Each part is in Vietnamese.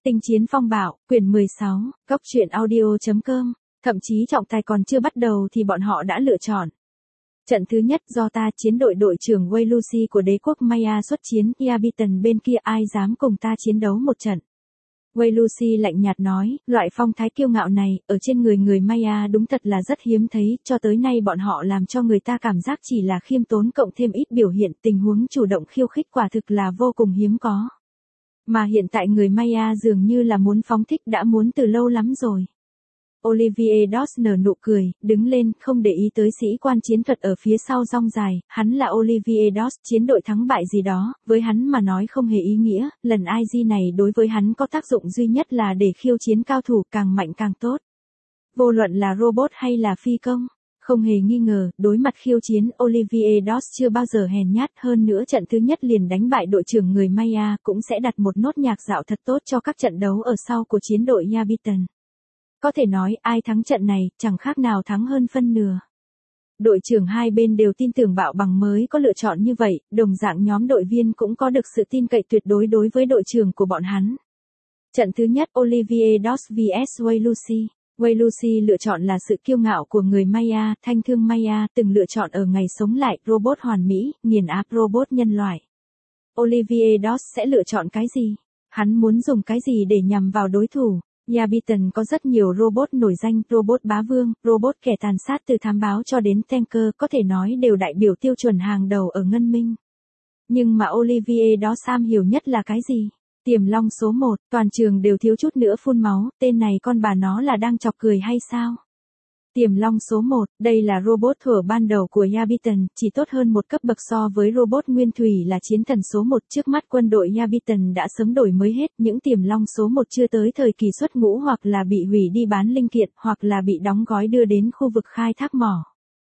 Tinh chiến phong bạo, quyển 16, góc truyện audio.com, thậm chí trọng tài còn chưa bắt đầu thì bọn họ đã lựa chọn. Trận thứ nhất do ta chiến đội đội trưởng Wei Lucy của đế quốc Maya xuất chiến, Yabiton bên kia ai dám cùng ta chiến đấu một trận. Wei Lucy lạnh nhạt nói, loại phong thái kiêu ngạo này, ở trên người Maya đúng thật là rất hiếm thấy, cho tới nay bọn họ làm cho người ta cảm giác chỉ là khiêm tốn cộng thêm ít biểu hiện tình huống chủ động khiêu khích quả thực là vô cùng hiếm có. Mà hiện tại người Maya dường như là muốn phóng thích đã muốn từ lâu lắm rồi. Olivier Doss nở nụ cười, đứng lên, không để ý tới sĩ quan chiến thuật ở phía sau rong dài, hắn là Olivier Doss, chiến đội thắng bại gì đó, với hắn mà nói không hề ý nghĩa, lần IG này đối với hắn có tác dụng duy nhất là để khiêu chiến cao thủ càng mạnh càng tốt. Vô luận là robot hay là phi công, không hề nghi ngờ, đối mặt khiêu chiến Olivier Doss chưa bao giờ hèn nhát, hơn nữa trận thứ nhất liền đánh bại đội trưởng người Maya cũng sẽ đặt một nốt nhạc dạo thật tốt cho các trận đấu ở sau của chiến đội Yabiton. Có thể nói ai thắng trận này chẳng khác nào thắng hơn phân nửa. Đội trưởng hai bên đều tin tưởng Bạo Bằng mới có lựa chọn như vậy, đồng dạng nhóm đội viên cũng có được sự tin cậy tuyệt đối đối với đội trưởng của bọn hắn. Trận thứ nhất Olivier Doss vs Wei Lucy. Wei Lucy lựa chọn là sự kiêu ngạo của người Maya, thanh thương Maya từng lựa chọn ở ngày sống lại, robot hoàn mỹ, nghiền áp robot nhân loại. Olivier Doss sẽ lựa chọn cái gì? Hắn muốn dùng cái gì để nhằm vào đối thủ? Yabiton có rất nhiều robot nổi danh, robot bá vương, robot kẻ tàn sát từ thám báo cho đến tanker có thể nói đều đại biểu tiêu chuẩn hàng đầu ở Ngân Minh. Nhưng mà Olivier Doss am hiểu nhất là cái gì? Tiềm long số 1, toàn trường đều thiếu chút nữa phun máu, tên này con bà nó là đang chọc cười hay sao? Tiềm long số 1, đây là robot thuở ban đầu của Yabiton, chỉ tốt hơn một cấp bậc so với robot nguyên thủy là chiến thần số 1, trước mắt quân đội Yabiton đã sớm đổi mới hết, những tiềm long số 1 chưa tới thời kỳ xuất ngũ hoặc là bị hủy đi bán linh kiện, hoặc là bị đóng gói đưa đến khu vực khai thác mỏ.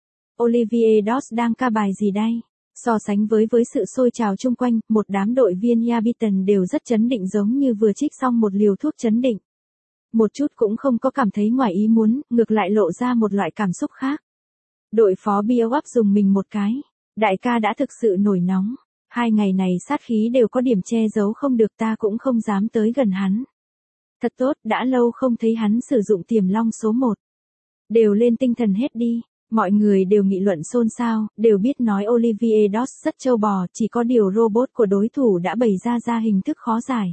Olivier Doss đang ca bài gì đây? So sánh với sự sôi trào chung quanh, một đám đội viên Yabiton đều rất chấn định giống như vừa trích xong một liều thuốc chấn định. Một chút cũng không có cảm thấy ngoài ý muốn, ngược lại lộ ra một loại cảm xúc khác. Đội phó Biowap dùng mình một cái. Đại ca đã thực sự nổi nóng. 2 ngày này sát khí đều có điểm che giấu không được, ta cũng không dám tới gần hắn. Thật tốt, đã lâu không thấy hắn sử dụng tiềm long số 1. Đều lên tinh thần hết đi. Mọi người đều nghị luận xôn xao, đều biết nói Olivier Doss rất trâu bò, chỉ có điều robot của đối thủ đã bày ra hình thức khó giải.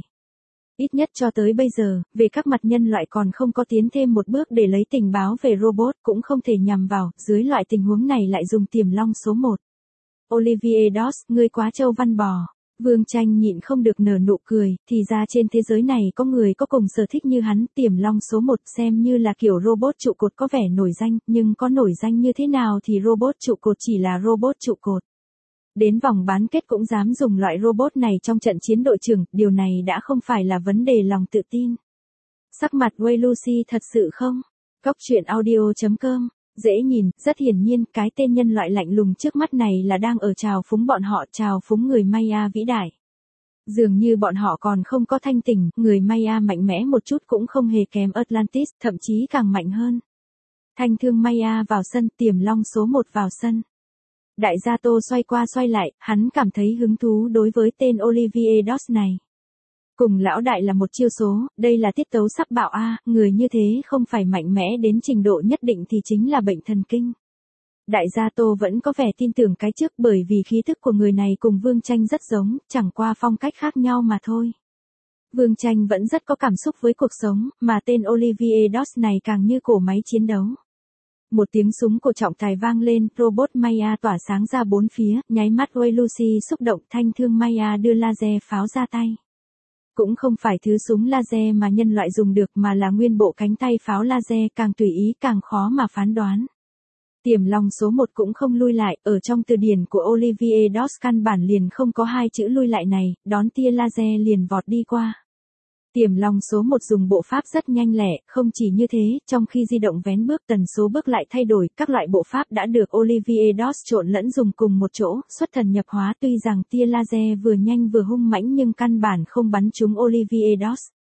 Ít nhất cho tới bây giờ, về các mặt nhân loại còn không có tiến thêm một bước để lấy tình báo về robot, cũng không thể nhằm vào, dưới loại tình huống này lại dùng tiềm long số 1. Olivier Doss, ngươi quá trâu văn bò. Vương Tranh nhịn không được nở nụ cười, thì ra trên thế giới này có người có cùng sở thích như hắn, tiềm long số 1 xem như là kiểu robot trụ cột có vẻ nổi danh, nhưng có nổi danh như thế nào thì robot trụ cột chỉ là robot trụ cột. Đến vòng bán kết cũng dám dùng loại robot này trong trận chiến đội trưởng, điều này đã không phải là vấn đề lòng tự tin. Sắc mặt Wei Lucy thật sự không? Góc truyện audio.com, dễ nhìn, rất hiển nhiên, cái tên nhân loại lạnh lùng trước mắt này là đang ở trào phúng bọn họ, trào phúng người Maya vĩ đại. Dường như bọn họ còn không có thanh tỉnh, người Maya mạnh mẽ một chút cũng không hề kém Atlantis, thậm chí càng mạnh hơn. Thanh thương Maya vào sân, tiềm long số 1 vào sân. Đại gia Tô xoay qua xoay lại, hắn cảm thấy hứng thú đối với tên Olivier Doss này. Cùng lão đại là một chiêu số, đây là tiết tấu sắc bạo a, người như thế không phải mạnh mẽ đến trình độ nhất định thì chính là bệnh thần kinh. Đại gia Tô vẫn có vẻ tin tưởng cái trước bởi vì khí thức của người này cùng Vương Tranh rất giống, chẳng qua phong cách khác nhau mà thôi. Vương Tranh vẫn rất có cảm xúc với cuộc sống, mà tên Olivier Doss này càng như cổ máy chiến đấu. Một tiếng súng của trọng tài vang lên, robot Maya tỏa sáng ra bốn phía, nháy mắt Wei Lucy xúc động, thanh thương Maya đưa laser pháo ra tay. Cũng không phải thứ súng laser mà nhân loại dùng được mà là nguyên bộ cánh tay pháo laser, càng tùy ý càng khó mà phán đoán. Tiềm long số 1 cũng không lui lại, ở trong từ điển của Olivier Doss căn bản liền không có hai chữ lui lại này, đón tia laser liền vọt đi qua. Tiềm long số 1 dùng bộ pháp rất nhanh lẹ, không chỉ như thế, trong khi di động vén bước tần số bước lại thay đổi, các loại bộ pháp đã được Olivier Doss trộn lẫn dùng cùng một chỗ, xuất thần nhập hóa, tuy rằng tia laser vừa nhanh vừa hung mãnh nhưng căn bản không bắn trúng Olivier Doss.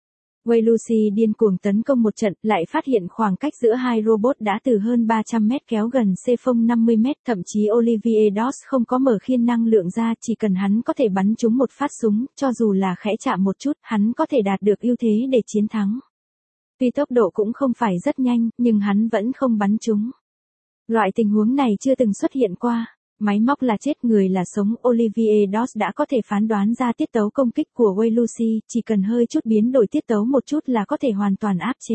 Wei Lucy điên cuồng tấn công một trận, lại phát hiện khoảng cách giữa hai robot đã từ hơn 300 mét kéo gần C050 mét, thậm chí Olivier Doss không có mở khiên năng lượng ra, chỉ cần hắn có thể bắn trúng một phát súng, cho dù là khẽ chạm một chút, hắn có thể đạt được ưu thế để chiến thắng. Tuy tốc độ cũng không phải rất nhanh, nhưng hắn vẫn không bắn trúng. Loại tình huống này chưa từng xuất hiện qua. Máy móc là chết, người là sống. Olivier Doss đã có thể phán đoán ra tiết tấu công kích của Wei Lucy, chỉ cần hơi chút biến đổi tiết tấu một chút là có thể hoàn toàn áp chế.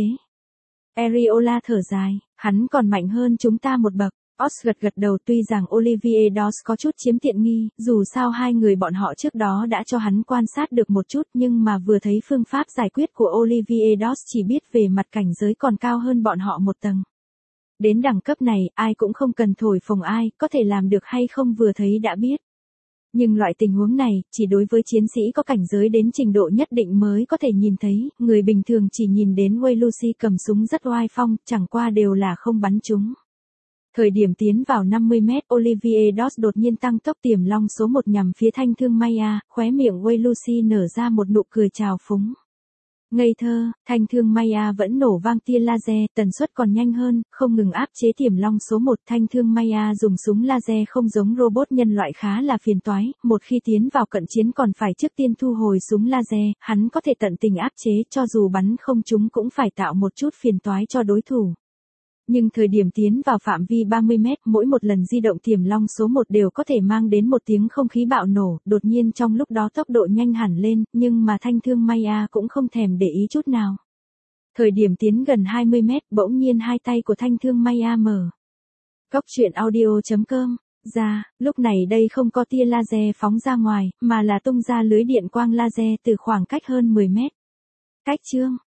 Ariola thở dài, hắn còn mạnh hơn chúng ta một bậc. Oz gật đầu, tuy rằng Olivier Doss có chút chiếm tiện nghi, dù sao hai người bọn họ trước đó đã cho hắn quan sát được một chút, nhưng mà vừa thấy phương pháp giải quyết của Olivier Doss chỉ biết về mặt cảnh giới còn cao hơn bọn họ một tầng. Đến đẳng cấp này, ai cũng không cần thổi phồng ai, có thể làm được hay không vừa thấy đã biết. Nhưng loại tình huống này, chỉ đối với chiến sĩ có cảnh giới đến trình độ nhất định mới có thể nhìn thấy, người bình thường chỉ nhìn đến Wei Lucy cầm súng rất oai phong, chẳng qua đều là không bắn trúng. Thời điểm tiến vào 50 mét, Olivier Doss đột nhiên tăng tốc tiềm long số 1 nhằm phía thanh thương Maya, khóe miệng Wei Lucy nở ra một nụ cười trào phúng. Ngây thơ, thanh thương Maya vẫn nổ vang tia laser, tần suất còn nhanh hơn, không ngừng áp chế tiềm long số 1. Thanh thương Maya dùng súng laser không giống robot nhân loại khá là phiền toái, một khi tiến vào cận chiến còn phải trước tiên thu hồi súng laser, hắn có thể tận tình áp chế, cho dù bắn không trúng cũng phải tạo một chút phiền toái cho đối thủ. Nhưng thời điểm tiến vào phạm vi 30 mét, mỗi một lần di động tiềm long số 1 đều có thể mang đến một tiếng không khí bạo nổ, đột nhiên trong lúc đó tốc độ nhanh hẳn lên, nhưng mà thanh thương Maya cũng không thèm để ý chút nào. Thời điểm tiến gần 20 mét, bỗng nhiên hai tay của thanh thương Maya mở. Góc truyện audio.com ra, lúc này đây không có tia laser phóng ra ngoài, mà là tung ra lưới điện quang laser từ khoảng cách hơn 10 mét. Cách chương